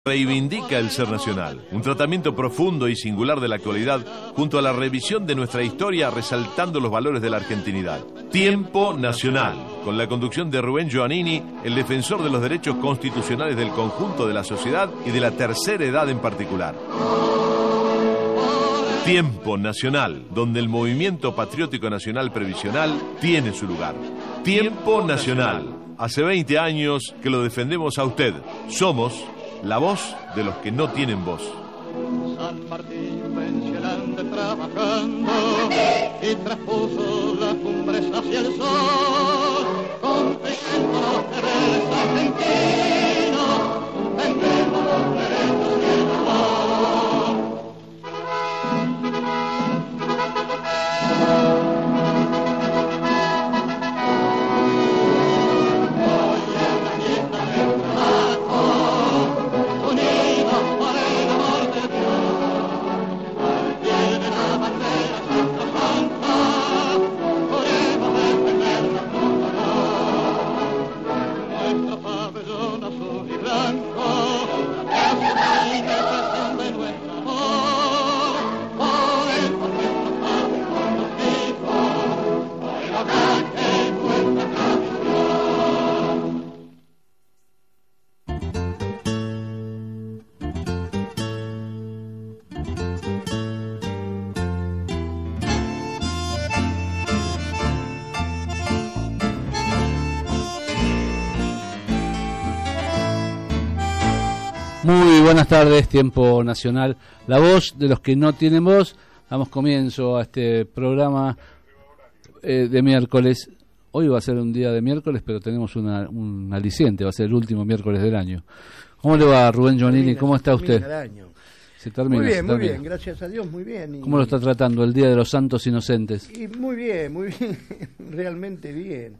Reivindica el ser nacional, un tratamiento profundo y singular de la actualidad, junto a la revisión de nuestra historia resaltando los valores de la argentinidad. Tiempo Nacional, con la conducción de Rubén Giovannini, el defensor de los derechos constitucionales del conjunto de la sociedad y de la tercera edad en particular. Tiempo Nacional, donde el movimiento patriótico nacional previsional tiene su lugar. Tiempo Nacional, hace 20 años que lo defendemos a usted. Somos la voz de los que no tienen voz. San Martín pensionante trabajando y traspuso las cumbres hacia el sol, conquistando los deberes argentinos, vendemos los derechos y el amor. Muy buenas tardes, Tiempo Nacional, la voz de los que no tienen voz. Damos comienzo a este programa de miércoles. Hoy va a ser un día de miércoles, pero tenemos un aliciente, va a ser el último miércoles del año. ¿Cómo le va, Rubén Giovannini? ¿Cómo está usted? Se termina, muy bien, gracias a Dios, muy bien. ¿Cómo lo está tratando el Día de los Santos Inocentes? Y muy bien, realmente bien.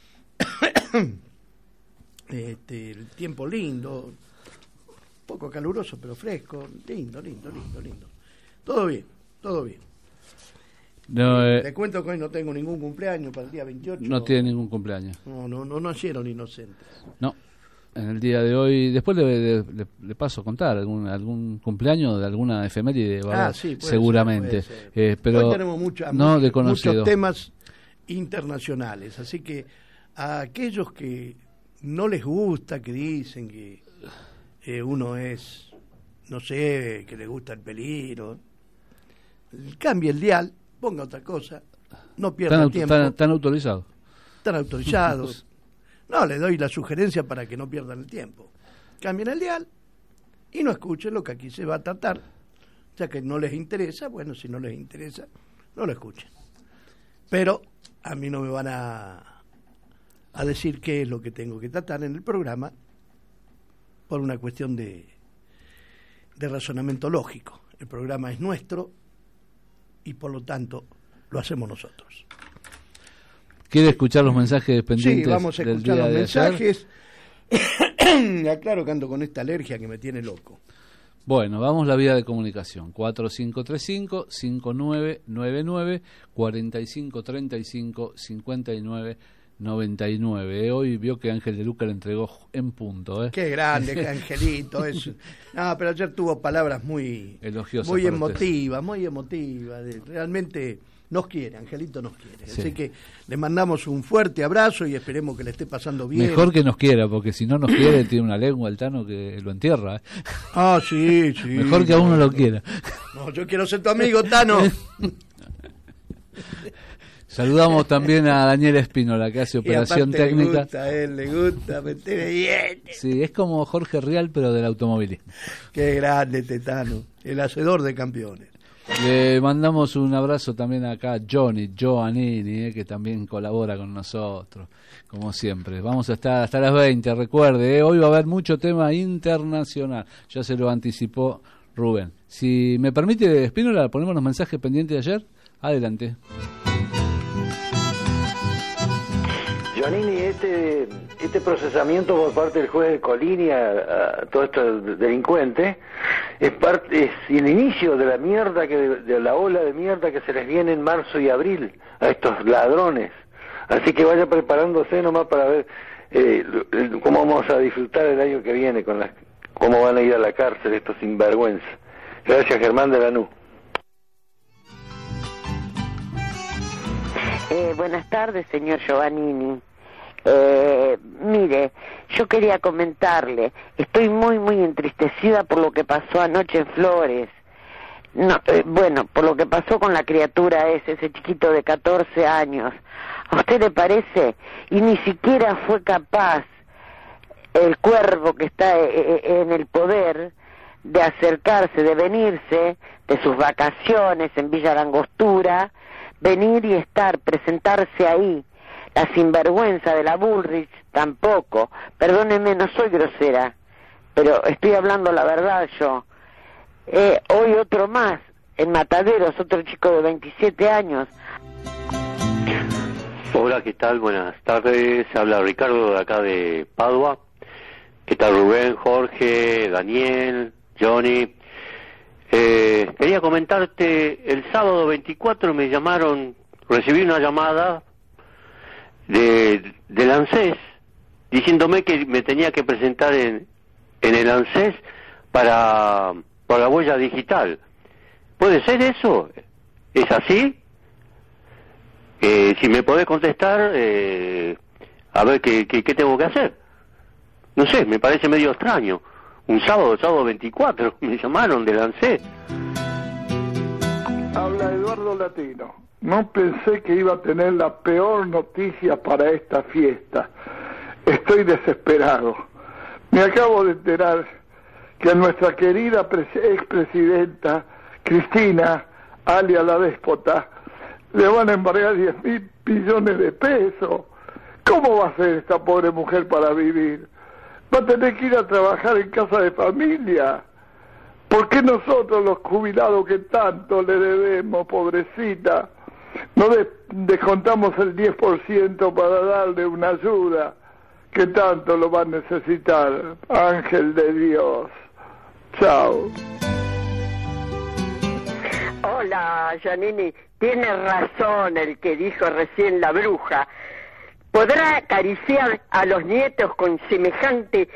El tiempo lindo, poco caluroso pero fresco, lindo. Todo bien. No, te cuento que hoy no tengo ningún cumpleaños para el día 28. No tiene ningún cumpleaños. No nacieron inocentes. No, en el día de hoy, después le paso a contar algún cumpleaños de alguna efeméride, sí, seguramente. Ser. Pero hoy tenemos muchos temas internacionales, así que a aquellos que no les gusta, que dicen que uno es, no sé, que le gusta el peligro, cambie el dial, ponga otra cosa, no pierda tiempo. ¿Están autorizados? Están autorizados. No, les doy la sugerencia para que no pierdan el tiempo. Cambien el dial y no escuchen lo que aquí se va a tratar. Ya que no les interesa, bueno, si no les interesa, no lo escuchen. Pero a mí no me van a decir qué es lo que tengo que tratar en el programa, por una cuestión de razonamiento lógico. El programa es nuestro y por lo tanto lo hacemos nosotros. ¿Quiere escuchar los mensajes pendientes? Sí, vamos a escuchar los mensajes. Aclaro que ando con esta alergia que me tiene loco. Bueno, vamos a la vía de comunicación. 4535-5999, 4535-5999. Hoy vio que Ángel de Luca le entregó en punto. Qué grande, Angelito. No, pero ayer tuvo palabras muy elogiosas, muy emotivas. Realmente nos quiere, Angelito nos quiere. Sí. Así que le mandamos un fuerte abrazo y esperemos que le esté pasando bien. Mejor que nos quiera, porque si no nos quiere tiene una lengua el Tano que lo entierra. Ah, sí. Mejor que a uno lo quiera. No, yo quiero ser tu amigo, Tano. Saludamos también a Daniel Espínola, que hace operación técnica. Le gusta meter bien. Sí, es como Jorge Rial, pero del automovilismo. Qué grande Tetano, el hacedor de campeones. Le mandamos un abrazo también acá a Giovannini, que también colabora con nosotros, como siempre. Vamos a estar hasta las 20, recuerde, hoy va a haber mucho tema internacional, ya se lo anticipó Rubén. Si me permite, Espínola, ponemos los mensajes pendientes de ayer. Adelante. Giovannini, este procesamiento por parte del juez de Colini a todos estos delincuentes es el inicio de la mierda, de la ola de mierda que se les viene en marzo y abril a estos ladrones. Así que vaya preparándose nomás para ver cómo vamos a disfrutar el año que viene con cómo van a ir a la cárcel estos sinvergüenza. Gracias, Germán de Lanús. Buenas tardes, señor Giovannini. Mire, yo quería comentarle, estoy muy entristecida por lo que pasó anoche en Flores. No, bueno, por lo que pasó con la criatura ese chiquito de 14 años. ¿A usted le parece? Y ni siquiera fue capaz el cuervo que está en el poder de acercarse, de venirse de sus vacaciones en Villa La Angostura, venir y presentarse ahí. La sinvergüenza de la Bullrich tampoco. Perdóneme, no soy grosera, pero estoy hablando la verdad yo. Hoy otro más, en Mataderos, otro chico de 27 años. Hola, ¿qué tal? Buenas tardes. Habla Ricardo de acá de Padua. ¿Qué tal, Rubén, Jorge, Daniel, Johnny? Quería comentarte, el sábado 24 me llamaron, recibí una llamada del ANSES diciéndome que me tenía que presentar en el ANSES por la huella digital. ¿Puede ser eso? ¿Es así? Si me podés contestar, a ver qué tengo que hacer. No sé, me parece medio extraño. Un sábado 24, me llamaron del ANSES. Habla Eduardo Latino. No pensé que iba a tener la peor noticia para esta fiesta. Estoy desesperado. Me acabo de enterar que a nuestra querida expresidenta Cristina, alias la déspota, le van a embargar 10.000 millones de pesos. ¿Cómo va a ser esta pobre mujer para vivir? Va a tener que ir a trabajar en casa de familia. ¿Por qué nosotros, los jubilados que tanto le debemos, pobrecita, no descontamos el 10% para darle una ayuda que tanto lo va a necesitar? Ángel de Dios. Chao. Hola, Giannini. Tiene razón el que dijo recién la bruja. ¿Podrá acariciar a los nietos con semejantes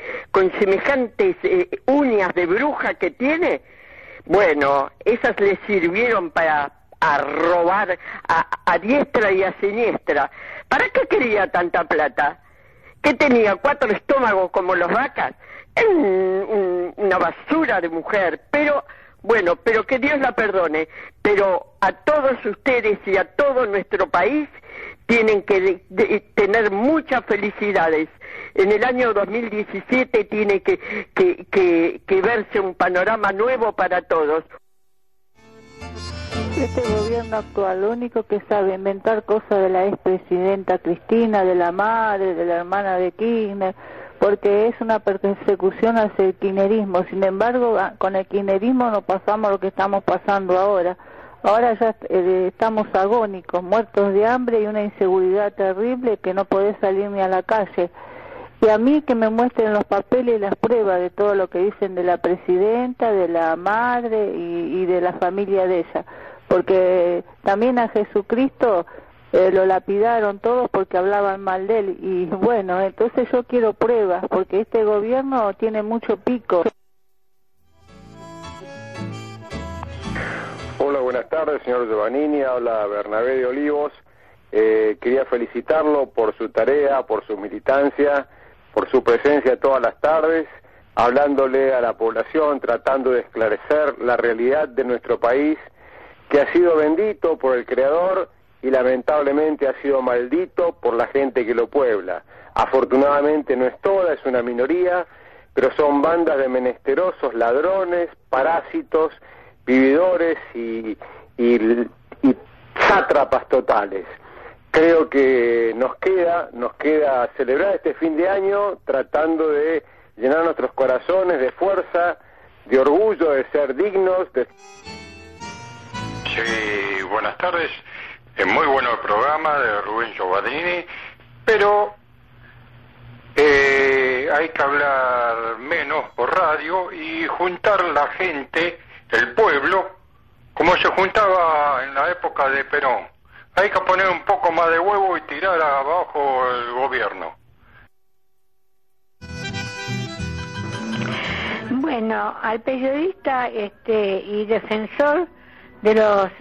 uñas de bruja que tiene? Bueno, esas le sirvieron para robar a diestra y a siniestra. ¿Para qué quería tanta plata? ¿Qué tenía? 4 estómagos como los vacas. Una basura de mujer, pero bueno, pero que Dios la perdone. Pero a todos ustedes y a todo nuestro país tienen que tener muchas felicidades. En el año 2017 tiene que verse un panorama nuevo para todos. Este gobierno actual, lo único que sabe inventar cosas de la expresidenta Cristina, de la madre, de la hermana de Kirchner, porque es una persecución hacia el kirchnerismo. Sin embargo, con el kirchnerismo no pasamos lo que estamos pasando ahora. Ahora ya estamos agónicos, muertos de hambre y una inseguridad terrible que no podés salir ni a la calle. Y a mí que me muestren los papeles y las pruebas de todo lo que dicen de la presidenta, de la madre y de la familia de ella. Porque también a Jesucristo lo lapidaron todos porque hablaban mal de él. Y bueno, entonces yo quiero pruebas, porque este gobierno tiene mucho pico. Hola, buenas tardes, señor Giovannini. Habla Bernabé de Olivos. Quería felicitarlo por su tarea, por su militancia, por su presencia todas las tardes, hablándole a la población, tratando de esclarecer la realidad de nuestro país, que ha sido bendito por el Creador y lamentablemente ha sido maldito por la gente que lo puebla. Afortunadamente no es toda, es una minoría, pero son bandas de menesterosos, ladrones, parásitos, vividores y sátrapas totales. Creo que nos queda celebrar este fin de año tratando de llenar nuestros corazones de fuerza, de orgullo, de ser dignos. Sí, buenas tardes. Es muy bueno el programa de Rubén Giovannini, pero hay que hablar menos por radio y juntar la gente, el pueblo, como se juntaba en la época de Perón. Hay que poner un poco más de huevo y tirar abajo el gobierno. Bueno, al periodista y defensor de los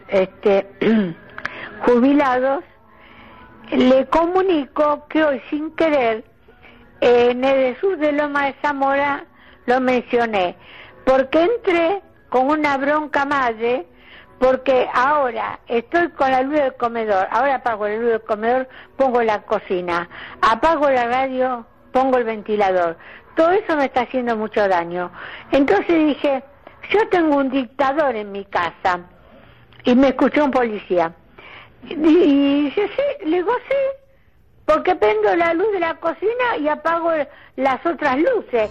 jubilados, le comunico que hoy sin querer en el sur de Loma de Zamora lo mencioné, porque entré con una bronca madre, porque ahora estoy con la luz del comedor, ahora apago la luz del comedor, pongo la cocina, apago la radio, pongo el ventilador. Todo eso me está haciendo mucho daño. Entonces dije, yo tengo un dictador en mi casa, y me escuchó un policía. Y dice, sí, le digo, sí, porque prendo la luz de la cocina y apago las otras luces.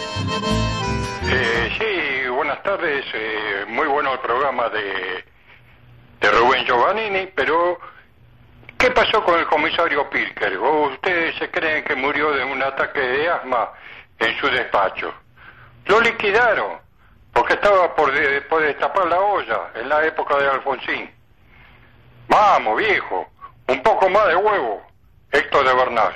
Sí, buenas tardes, muy bueno el programa de Rubén Giovannini, pero ¿qué pasó con el comisario Pirker? ¿O ustedes se creen que murió de un ataque de asma en su despacho? Lo liquidaron, porque estaba por destapar la olla en la época de Alfonsín. Vamos, viejo, un poco más de huevo, Héctor de Bernal.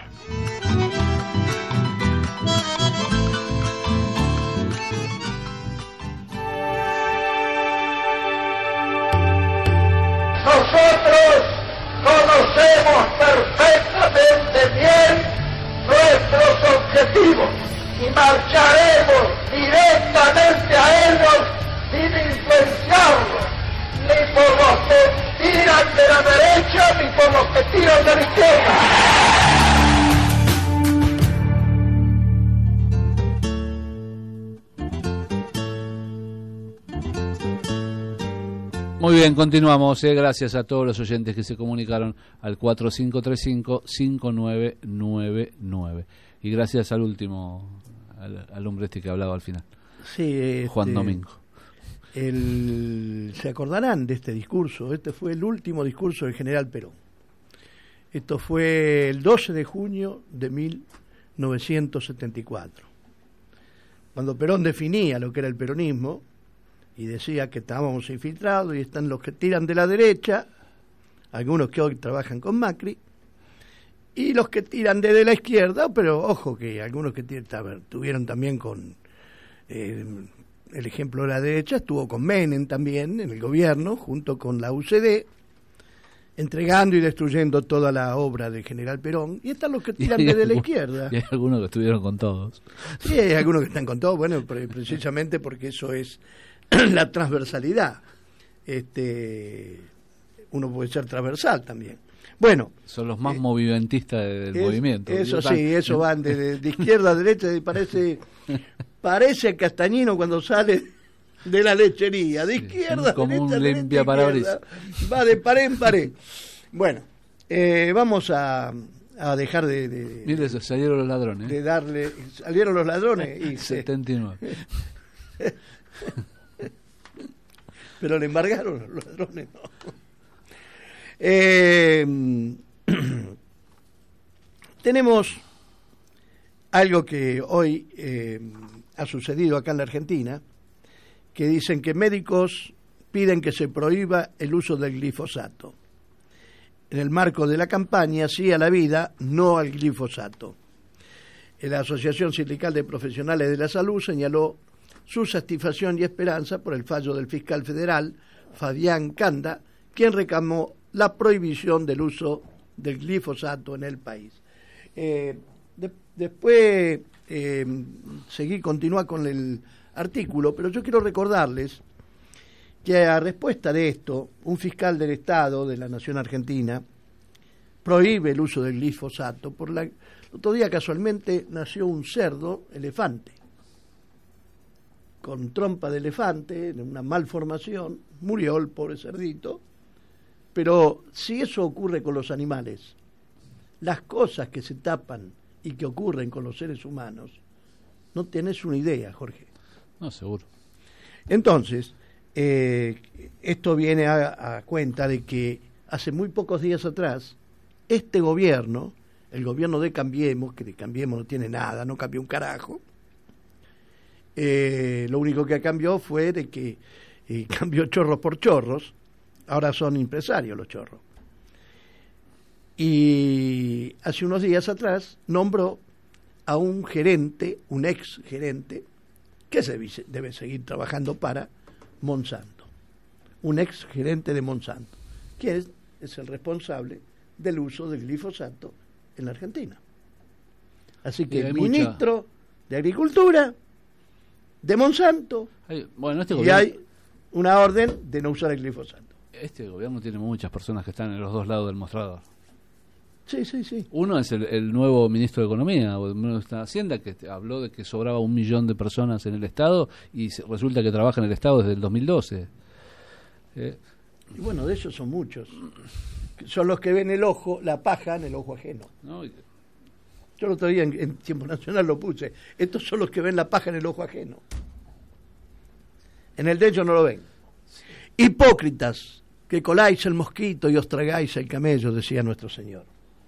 Nosotros conocemos perfectamente bien nuestros objetivos y marcharemos directamente a ellos sin influenciarlos, ni por los que tiran de la derecha ni por los que tiran de la izquierda. Muy bien, continuamos. Gracias a todos los oyentes que se comunicaron al 4535-5999. Y gracias al último, al hombre que hablaba al final. Sí, Juan Domingo. Se acordarán de este discurso. Este fue el último discurso del general Perón. Esto fue el 12 de junio de 1974. Cuando Perón definía lo que era el peronismo y decía que estábamos infiltrados y están los que tiran de la derecha, algunos que hoy trabajan con Macri, y los que tiran de la izquierda, pero ojo que algunos que tuvieron también con el ejemplo de la derecha, estuvo con Menem también en el gobierno, junto con la UCD, entregando y destruyendo toda la obra del general Perón, y están los que tiran de la izquierda. Y hay algunos que estuvieron con todos. Sí, hay algunos que están con todos, bueno, precisamente porque eso es la transversalidad. Uno puede ser transversal también. Bueno, son los más movimentistas del movimiento. Eso sí, eso van de izquierda a derecha, y parece Castañino cuando sale de la lechería, de izquierda como derecha, un limpia parabrisas. Va de pared en pared. Bueno, vamos a dejar de mire, salieron los ladrones. Salieron los ladrones. Y 79. Pero le embargaron los ladrones, no. Tenemos algo que hoy ha sucedido acá en la Argentina, que dicen que médicos piden que se prohíba el uso del glifosato. En el marco de la campaña Sí a la Vida, No al Glifosato. La Asociación Sindical de Profesionales de la Salud señaló su satisfacción y esperanza por el fallo del fiscal federal, Fabián Canda, quien reclamó la prohibición del uso del glifosato en el país. Después continuar con el artículo, pero yo quiero recordarles que a respuesta de esto, un fiscal del Estado de la Nación Argentina prohíbe el uso del glifosato. El otro día casualmente nació un cerdo elefante, con trompa de elefante, en una malformación, murió el pobre cerdito. Pero si eso ocurre con los animales, las cosas que se tapan y que ocurren con los seres humanos, no tenés una idea, Jorge. No, seguro. Entonces, esto viene a cuenta de que hace muy pocos días atrás, este gobierno, el gobierno de Cambiemos, que de Cambiemos no tiene nada, no cambió un carajo, lo único que cambió fue de que cambió chorros por chorros. Ahora son empresarios los chorros. Y hace unos días atrás nombró a un gerente, un ex gerente, que debe seguir trabajando para Monsanto, un ex gerente de Monsanto, que es el responsable del uso del glifosato en la Argentina. Así que el ministro de Agricultura de Monsanto, y hay una orden de no usar el glifosato. Este gobierno tiene muchas personas que están en los dos lados del mostrador. Sí, sí, sí. Uno es el nuevo ministro de Economía, o el ministro de Hacienda, que habló de que sobraba 1 millón de personas en el Estado y resulta que trabaja en el Estado desde el 2012. Y bueno, de esos son muchos. Son los que ven la paja en el ojo ajeno. ¿No? Yo el otro día en Tiempo Nacional lo puse. Estos son los que ven la paja en el ojo ajeno. En el de ellos no lo ven. Hipócritas, que coláis el mosquito y os tragáis el camello, decía nuestro Señor.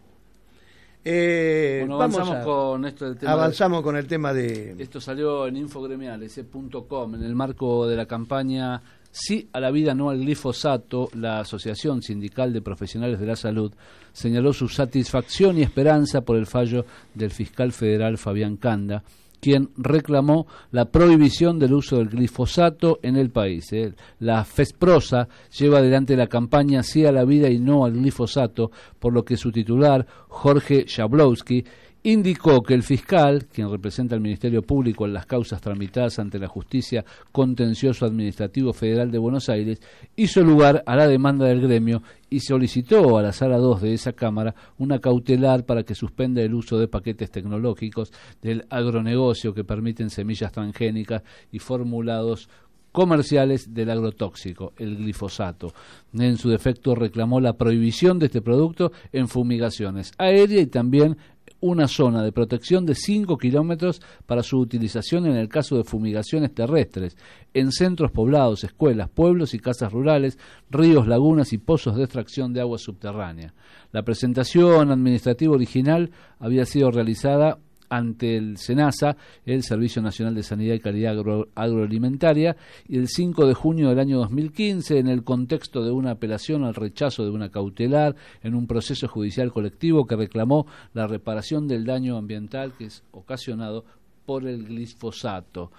Avanzamos con esto del tema. Avanzamos con el tema de... Esto salió en infogremiales.com en el marco de la campaña Sí a la vida, no al glifosato. La Asociación Sindical de Profesionales de la Salud señaló su satisfacción y esperanza por el fallo del fiscal federal Fabián Canda, quien reclamó la prohibición del uso del glifosato en el país. La FESPROSA lleva adelante la campaña Sí a la vida y no al glifosato, por lo que su titular, Jorge Jablowski, indicó que el fiscal, quien representa al Ministerio Público en las causas tramitadas ante la Justicia Contencioso Administrativo Federal de Buenos Aires, hizo lugar a la demanda del gremio y solicitó a la Sala 2 de esa Cámara una cautelar para que suspenda el uso de paquetes tecnológicos del agronegocio que permiten semillas transgénicas y formulados comerciales del agrotóxico, el glifosato. En su defecto reclamó la prohibición de este producto en fumigaciones aéreas y también una zona de protección de 5 kilómetros para su utilización en el caso de fumigaciones terrestres, en centros poblados, escuelas, pueblos y casas rurales, ríos, lagunas y pozos de extracción de agua subterránea. La presentación administrativa original había sido realizada ante el SENASA, el Servicio Nacional de Sanidad y Calidad Agroalimentaria, y el 5 de junio del año 2015, en el contexto de una apelación al rechazo de una cautelar en un proceso judicial colectivo que reclamó la reparación del daño ambiental que es ocasionado por el glifosato.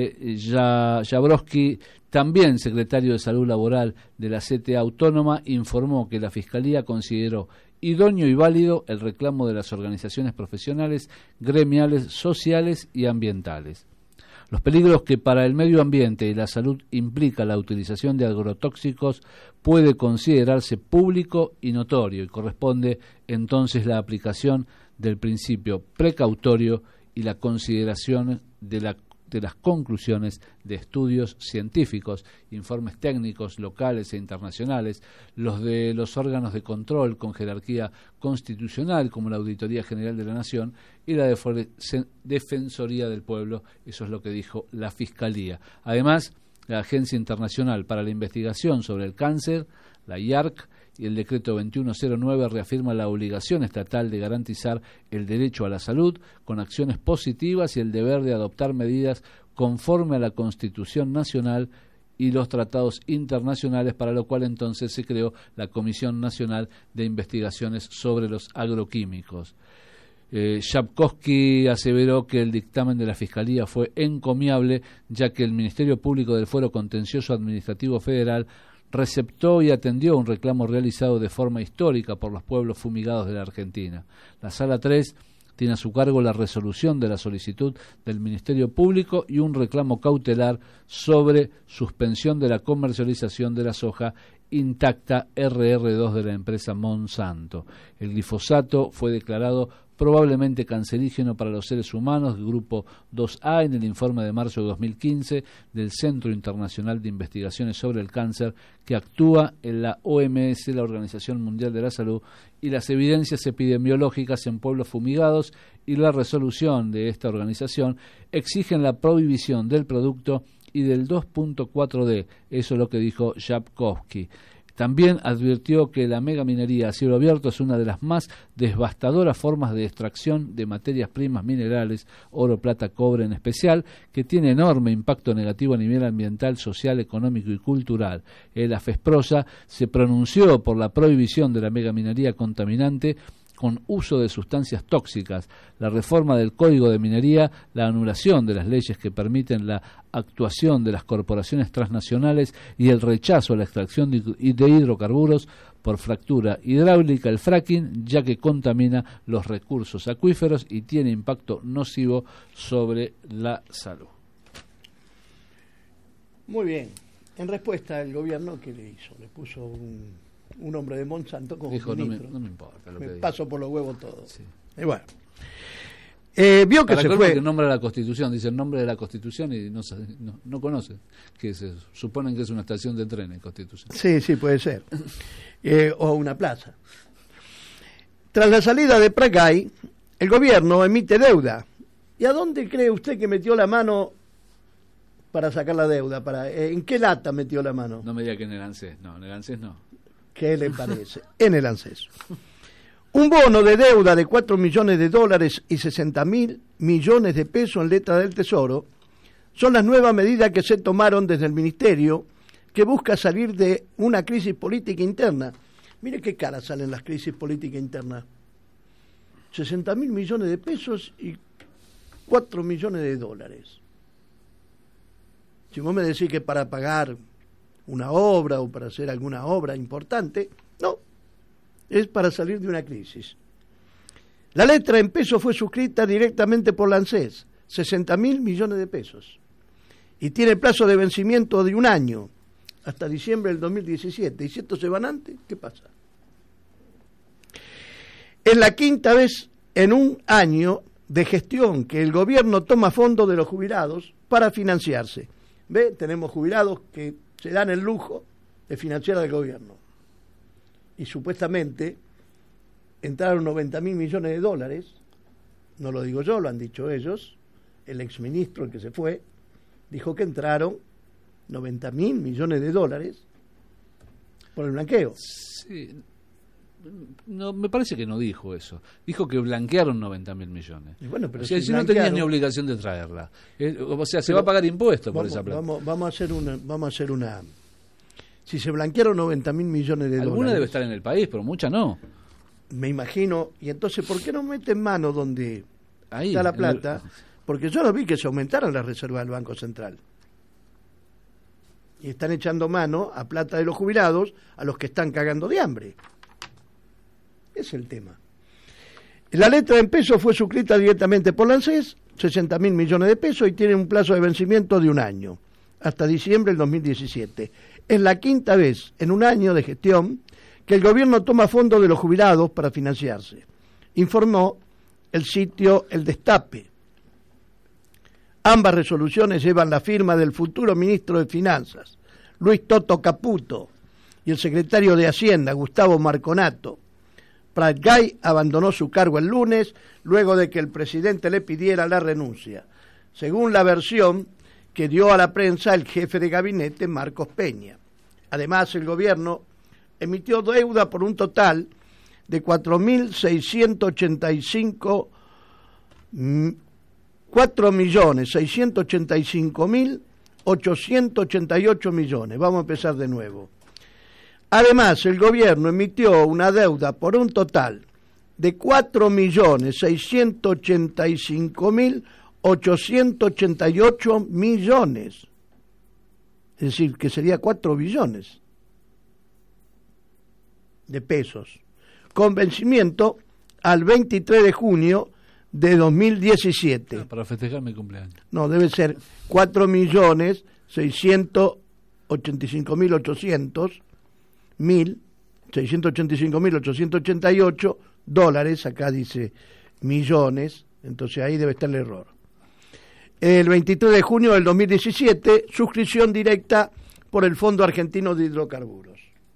Jablowski, también secretario de Salud Laboral de la CTA Autónoma, informó que la Fiscalía consideró idóneo y válido el reclamo de las organizaciones profesionales, gremiales, sociales y ambientales. Los peligros que para el medio ambiente y la salud implica la utilización de agrotóxicos puede considerarse público y notorio, y corresponde entonces la aplicación del principio precautorio y la consideración de las conclusiones de estudios científicos, informes técnicos locales e internacionales, los de los órganos de control con jerarquía constitucional como la Auditoría General de la Nación y la Defensoría del Pueblo. Eso es lo que dijo la Fiscalía. Además, la Agencia Internacional para la Investigación sobre el Cáncer, la IARC, y el decreto 2109 reafirma la obligación estatal de garantizar el derecho a la salud con acciones positivas y el deber de adoptar medidas conforme a la Constitución Nacional y los tratados internacionales, para lo cual entonces se creó la Comisión Nacional de Investigaciones sobre los Agroquímicos. Jablowski aseveró que el dictamen de la Fiscalía fue encomiable, ya que el Ministerio Público del Fuero Contencioso Administrativo Federal receptó y atendió un reclamo realizado de forma histórica por los pueblos fumigados de la Argentina. La Sala 3 tiene a su cargo la resolución de la solicitud del Ministerio Público y un reclamo cautelar sobre suspensión de la comercialización de la soja intacta RR2 de la empresa Monsanto. El glifosato fue declarado probablemente cancerígeno para los seres humanos, grupo 2A, en el informe de marzo de 2015 del Centro Internacional de Investigaciones sobre el Cáncer, que actúa en la OMS, la Organización Mundial de la Salud, y las evidencias epidemiológicas en pueblos fumigados y la resolución de esta organización exigen la prohibición del producto y del 2.4D. Eso es lo que dijo Jablowski. También advirtió que la megaminería a cielo abierto es una de las más devastadoras formas de extracción de materias primas minerales, oro, plata, cobre en especial, que tiene enorme impacto negativo a nivel ambiental, social, económico y cultural. La FESPROSA se pronunció por la prohibición de la megaminería contaminante con uso de sustancias tóxicas, la reforma del Código de Minería, la anulación de las leyes que permiten la actuación de las corporaciones transnacionales y el rechazo a la extracción de hidrocarburos por fractura hidráulica, el fracking, ya que contamina los recursos acuíferos y tiene impacto nocivo sobre la salud. Muy bien. En respuesta, el gobierno, ¿qué le hizo? Le puso un hombre de Monsanto como dijo, ministro. no me importa lo me que diga. paso por los huevos todo. Sí. Y bueno. Vio que Para se fue. que nombra la Constitución, dice el nombre de la Constitución y no conoce. Que se suponen que es una estación de trenes, Constitución. Sí, puede ser. O una plaza. Tras la salida de Pratgay, el gobierno emite deuda. ¿Y a dónde cree usted que metió la mano para sacar la deuda? ¿En qué lata metió la mano? No me diga que en el ANSES. No, en el ANSES no. ¿Qué le parece? En el ANSES. Un bono de deuda de $4 millones y 60.000 millones de pesos en letra del Tesoro son las nuevas medidas que se tomaron desde el Ministerio, que busca salir de una crisis política interna. Mire qué cara salen las crisis políticas internas. 60.000 millones de pesos y $4 millones. Si vos me decís que para pagar una obra o para hacer alguna obra importante, no, es para salir de una crisis. La letra en pesos fue suscrita directamente por la ANSES, 60.000 millones de pesos, y tiene plazo de vencimiento de 1 año, hasta diciembre del 2017. ¿Y si estos se van antes? ¿Qué pasa? Es la 5ª vez en 1 año de gestión que el gobierno toma fondos de los jubilados para financiarse. ¿Ve? Tenemos jubilados que se dan el lujo de financiar al gobierno. Y supuestamente entraron $90.000 millones, no lo digo yo, lo han dicho ellos, el exministro, el que se fue, dijo que entraron $90.000 millones por el blanqueo. Sí. No, me parece que no dijo eso. Dijo que blanquearon 90.000 millones. Y bueno, pero o sea, si si no tenías ni obligación de traerla. O sea, se va a pagar impuestos por esa plata. Vamos a hacer una. Si se blanquearon $90.000 millones. Alguna debe estar en el país, pero mucha no. Me imagino. Y entonces, ¿por qué no meten mano donde ahí está la plata? Porque yo no vi que se aumentaran las reservas del Banco Central. Y están echando mano a plata de los jubilados a los que están cagando de hambre. Es el tema. La letra en pesos fue suscrita directamente por la ANSES, 60.000 millones de pesos, y tiene un plazo de vencimiento de 1 año, hasta diciembre del 2017. Es la 5ª vez en 1 año de gestión que el gobierno toma fondos de los jubilados para financiarse, informó el sitio El Destape. Ambas resoluciones llevan la firma del futuro ministro de Finanzas, Luis Toto Caputo, y el secretario de Hacienda, Gustavo Marconato. Pratgay abandonó su cargo el lunes, luego de que el presidente le pidiera la renuncia, según la versión que dio a la prensa el jefe de gabinete, Marcos Peña. Además, el gobierno emitió deuda por un total de 4.685.888 millones. Vamos a empezar de nuevo. Además, el gobierno emitió una deuda por un total de 4.685.888 millones. Es decir, que sería 4 billones de pesos, con vencimiento al 23 de junio de 2017. Para festejar mi cumpleaños. No, debe ser 685.888 dólares, acá dice millones, entonces ahí debe estar el error. El 23 de junio del 2017, suscripción directa por el Fondo Argentino de Hidrocarburos.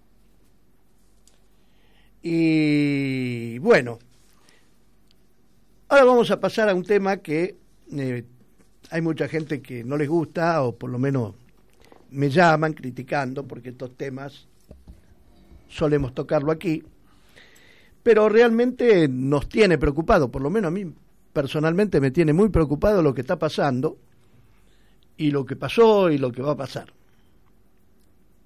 Y bueno, ahora vamos a pasar a un tema que hay mucha gente que no les gusta, o por lo menos me llaman criticando, porque estos temas solemos tocarlo aquí, pero realmente nos tiene preocupado, por lo menos a mí personalmente me tiene muy preocupado lo que está pasando, y lo que pasó y lo que va a pasar.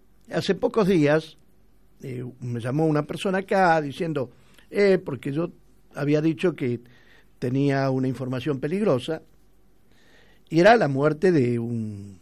Hace pocos días me llamó una persona acá diciendo, porque yo había dicho que tenía una información peligrosa y era la muerte de un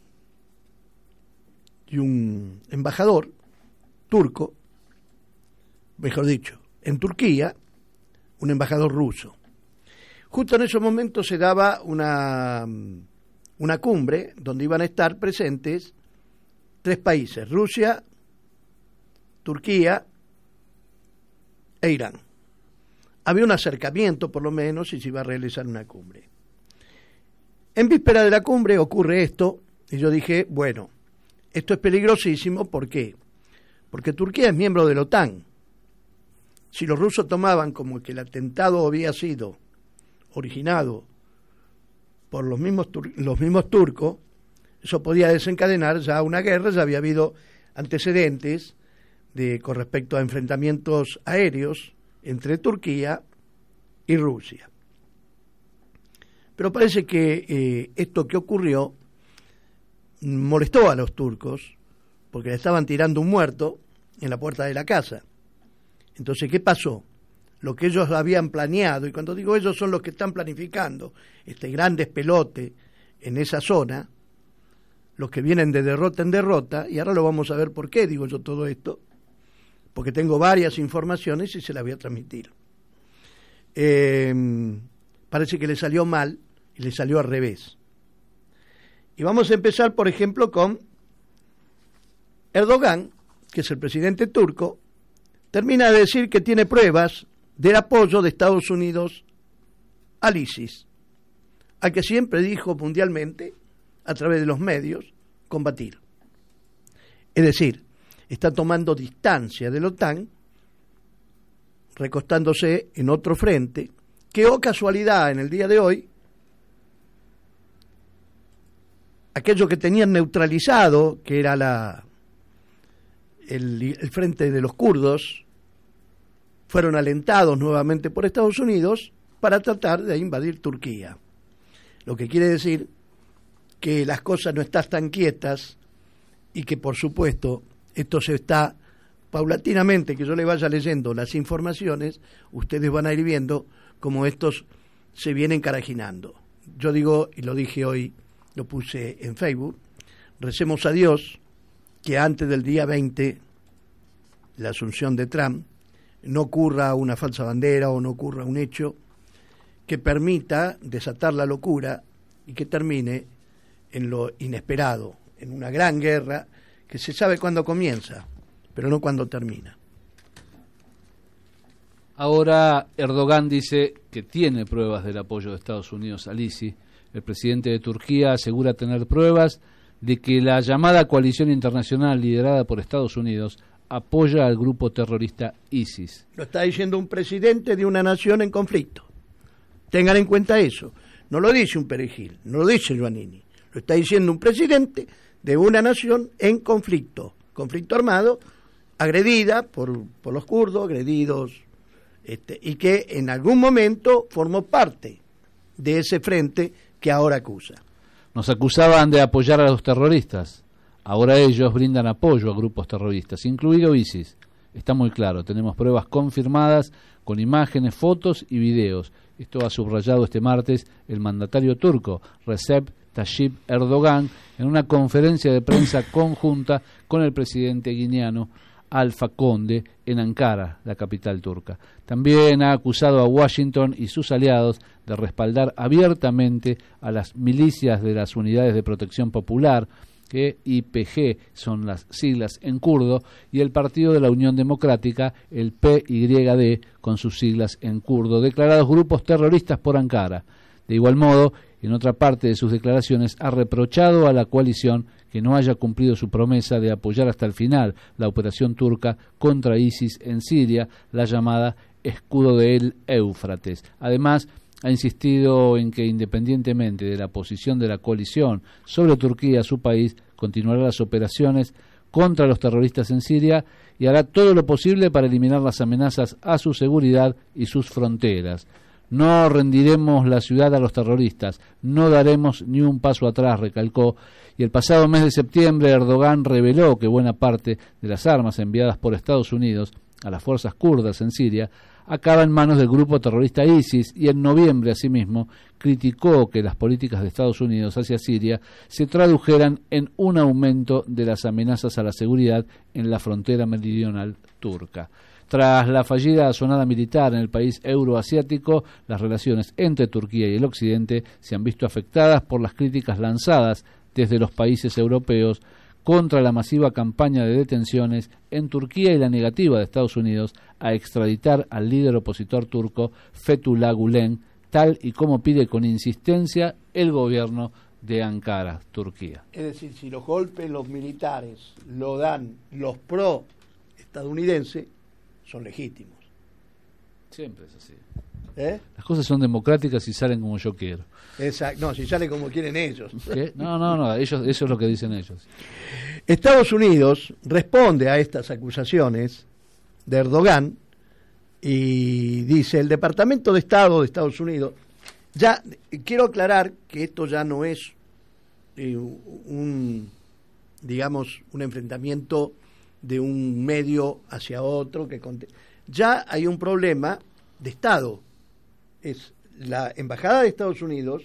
embajador turco, mejor dicho, en Turquía, un embajador ruso. Justo en esos momentos se daba una cumbre donde iban a estar presentes 3 países, Rusia, Turquía e Irán. Había un acercamiento, por lo menos, y se iba a realizar una cumbre. En víspera de la cumbre ocurre esto, y yo dije, bueno, esto es peligrosísimo, ¿por qué? Porque Turquía es miembro de la OTAN. Si los rusos tomaban como que el atentado había sido originado por los mismos turcos, eso podía desencadenar ya una guerra, ya había habido antecedentes con respecto a enfrentamientos aéreos entre Turquía y Rusia. Pero parece que esto que ocurrió molestó a los turcos porque le estaban tirando un muerto en la puerta de la casa. Entonces, ¿qué pasó? Lo que ellos habían planeado, y cuando digo ellos son los que están planificando este gran despelote en esa zona, los que vienen de derrota en derrota, y ahora lo vamos a ver por qué digo yo todo esto, porque tengo varias informaciones y se las voy a transmitir. Parece que le salió mal y le salió al revés. Y vamos a empezar, por ejemplo, con Erdogan, que es el presidente turco, termina de decir que tiene pruebas del apoyo de Estados Unidos al ISIS, al que siempre dijo mundialmente, a través de los medios, combatir. Es decir, está tomando distancia de la OTAN, recostándose en otro frente, que, oh casualidad, en el día de hoy, aquello que tenían neutralizado, que era el frente de los kurdos, fueron alentados nuevamente por Estados Unidos para tratar de invadir Turquía. Lo que quiere decir que las cosas no están tan quietas y que, por supuesto, esto se está paulatinamente, que yo le vaya leyendo las informaciones, ustedes van a ir viendo cómo estos se vienen carajinando. Yo digo, y lo dije hoy, lo puse en Facebook, recemos a Dios que antes del día 20, la asunción de Trump, no ocurra una falsa bandera o no ocurra un hecho que permita desatar la locura y que termine en lo inesperado, en una gran guerra que se sabe cuándo comienza, pero no cuándo termina. Ahora Erdogan dice que tiene pruebas del apoyo de Estados Unidos al ISIS. El presidente de Turquía asegura tener pruebas de que la llamada coalición internacional liderada por Estados Unidos apoya al grupo terrorista ISIS. Lo está diciendo un presidente de una nación en conflicto. Tengan en cuenta eso. No lo dice un perejil, no lo dice Giovannini. Lo está diciendo un presidente de una nación en conflicto armado, agredida por los kurdos, agredidos, y que en algún momento formó parte de ese frente que ahora acusa. Nos acusaban de apoyar a los terroristas. Ahora ellos brindan apoyo a grupos terroristas, incluido ISIS. Está muy claro, tenemos pruebas confirmadas con imágenes, fotos y videos. Esto ha subrayado este martes el mandatario turco, Recep Tayyip Erdogan, en una conferencia de prensa conjunta con el presidente guineano Alpha Conde en Ankara, la capital turca. También ha acusado a Washington y sus aliados de respaldar abiertamente a las milicias de las Unidades de Protección Popular, que YPG son las siglas en kurdo, y el Partido de la Unión Democrática, el PYD, con sus siglas en kurdo, declarados grupos terroristas por Ankara. De igual modo, en otra parte de sus declaraciones, ha reprochado a la coalición que no haya cumplido su promesa de apoyar hasta el final la operación turca contra ISIS en Siria, la llamada Escudo del Éufrates. Además, ha insistido en que, independientemente de la posición de la coalición sobre Turquía, su país continuará las operaciones contra los terroristas en Siria y hará todo lo posible para eliminar las amenazas a su seguridad y sus fronteras. No rendiremos la ciudad a los terroristas, no daremos ni un paso atrás, recalcó, y el pasado mes de septiembre Erdogan reveló que buena parte de las armas enviadas por Estados Unidos a las fuerzas kurdas en Siria acaba en manos del grupo terrorista ISIS, y en noviembre, asimismo, criticó que las políticas de Estados Unidos hacia Siria se tradujeran en un aumento de las amenazas a la seguridad en la frontera meridional turca. Tras la fallida asonada militar en el país euroasiático, las relaciones entre Turquía y el Occidente se han visto afectadas por las críticas lanzadas desde los países europeos contra la masiva campaña de detenciones en Turquía y la negativa de Estados Unidos a extraditar al líder opositor turco Fethullah Gülen, tal y como pide con insistencia el gobierno de Ankara, Turquía. Es decir, si los golpes los militares lo dan los pro-estadounidenses, son legítimos. Siempre es así. Las cosas son democráticas y salen como yo quiero. Exacto. No, si sale como quieren ellos. ¿Qué? No, ellos, eso es lo que dicen ellos. Estados Unidos responde a estas acusaciones de Erdogan y dice: el Departamento de Estado de Estados Unidos, ya quiero aclarar que esto ya no es un enfrentamiento de un medio hacia otro, ya hay un problema de Estado. Es la Embajada de Estados Unidos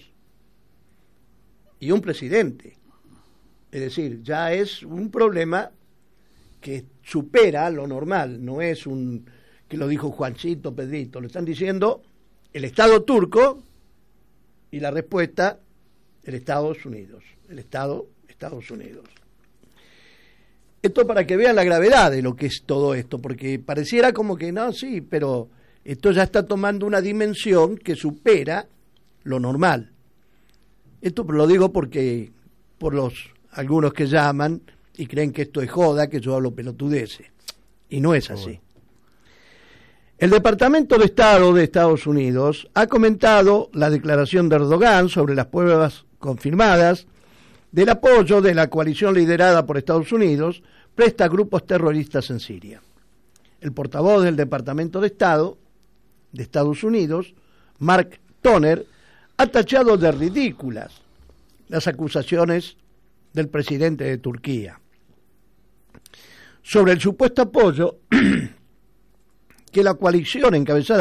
y un presidente. Es decir, ya es un problema que supera lo normal, no es que lo dijo Juancito, Pedrito, lo están diciendo el Estado turco y la respuesta el Estados Unidos, Estados Unidos. Esto para que vean la gravedad de lo que es todo esto, porque pareciera como que no, sí, pero esto ya está tomando una dimensión que supera lo normal. Esto lo digo porque por algunos que llaman y creen que esto es joda, que yo hablo pelotudeces, y no es así. El Departamento de Estado de Estados Unidos ha comentado la declaración de Erdogan sobre las pruebas confirmadas del apoyo de la coalición liderada por Estados Unidos presta a grupos terroristas en Siria. El portavoz del Departamento de Estado de Estados Unidos, Mark Toner, ha tachado de ridículas las acusaciones del presidente de Turquía sobre el supuesto apoyo que la coalición encabezada